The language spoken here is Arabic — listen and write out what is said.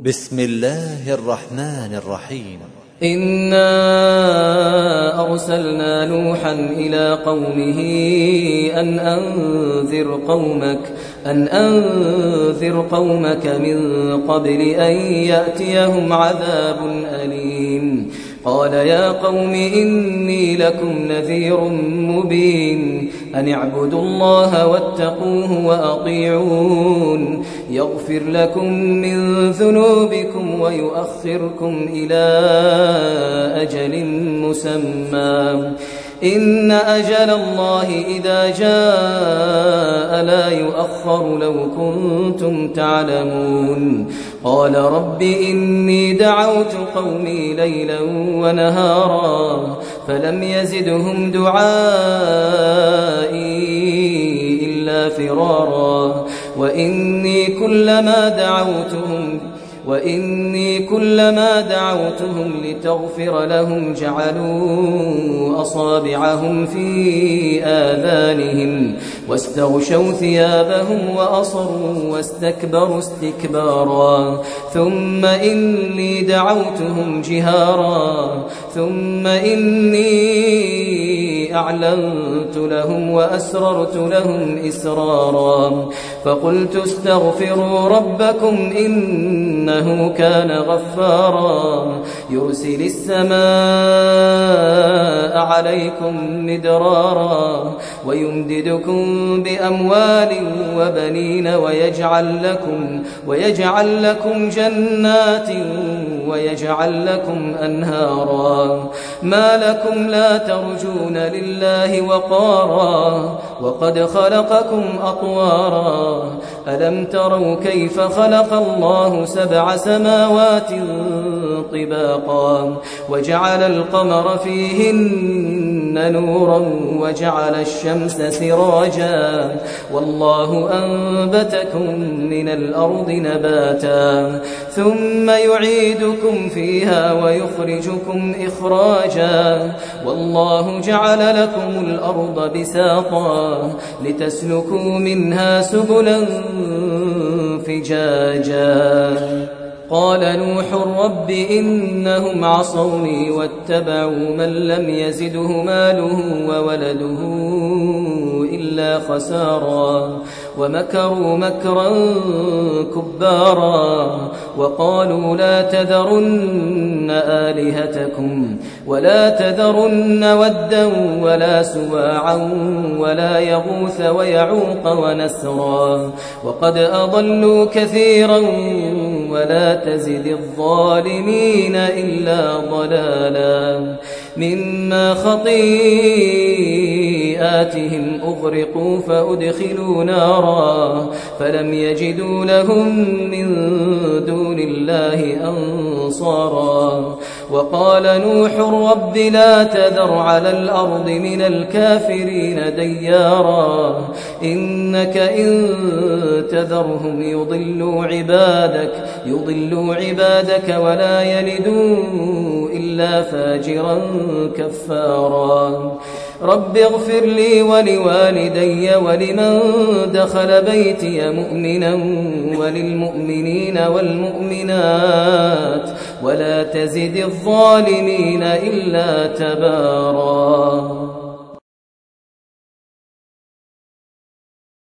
بسم الله الرحمن الرحيم. إنا أرسلنا نوحا إلى قومه أن أنذر قومك من قبل أن يأتيهم عذاب أليم. قال يا قوم إني لكم نذير مبين أن اعبدوا الله واتقوه وأطيعون يغفر لكم من ذنوبكم ويؤخركم إلى أجل مسمى إن أجل الله إذا جاء لا يؤخر لو كنتم تعلمون. قال رب إني دعوت قومي ليلا ونهارا فلم يزدهم دعائي إلا فرارا وإني كلما دعوتهم لتغفر لهم جعلوا أصابعهم في آذانهم واستغشوا ثيابهم وأصروا واستكبروا استكبارا ثم إني دعوتهم جهارا ثم إني أعلنت لهم وأسررت لهم إسرارا فقلت استغفروا ربكم إنه كان غفارا يرسل السماء عليكم مدرارا ويمددكم بأموال وبنين ويجعل لكم جنات ويجعل لكم أنهارا ما لكم لا ترجون لله وقارا وقد خلقكم أطوارا ألم تروا كيف خلق الله 7 سماوات طباقا وجعل القمر فيهن نورا وجعل الشمس سراجا والله أنبتكم من الأرض نباتا ثم يعيدكم فيها ويخرجكم إخراجا والله جعل لكم الأرض بساطا لتسلكوا منها سبلا فجاجا. قال نوح رب إنهم عصوني واتبعوا من لم يزده ماله وولده إلا خسارا ومكروا مكرا كبارا وقالوا لا تذرن آلهتكم ولا تذرن ودا ولا سواعا ولا يغوث ويعوق ونسرا وقد أضلوا كثيرا ولا تزد الظالمين إلا ضلالا مما خطيئاتهم أغرقوا فأدخلوا نارا فلم يجدوا لهم من دون الله أنصارا وقال نوح رب لا تذر على الأرض من الكافرين ديارا إنك إن تذرهم يضلوا عبادك ولا يلدوا إلا فاجرا كفارا. رب اغفر لي ولوالدي ولمن دخل بيتي مؤمنا وللمؤمنين والمؤمنات ولا تزد الظالمين إلا تبارا.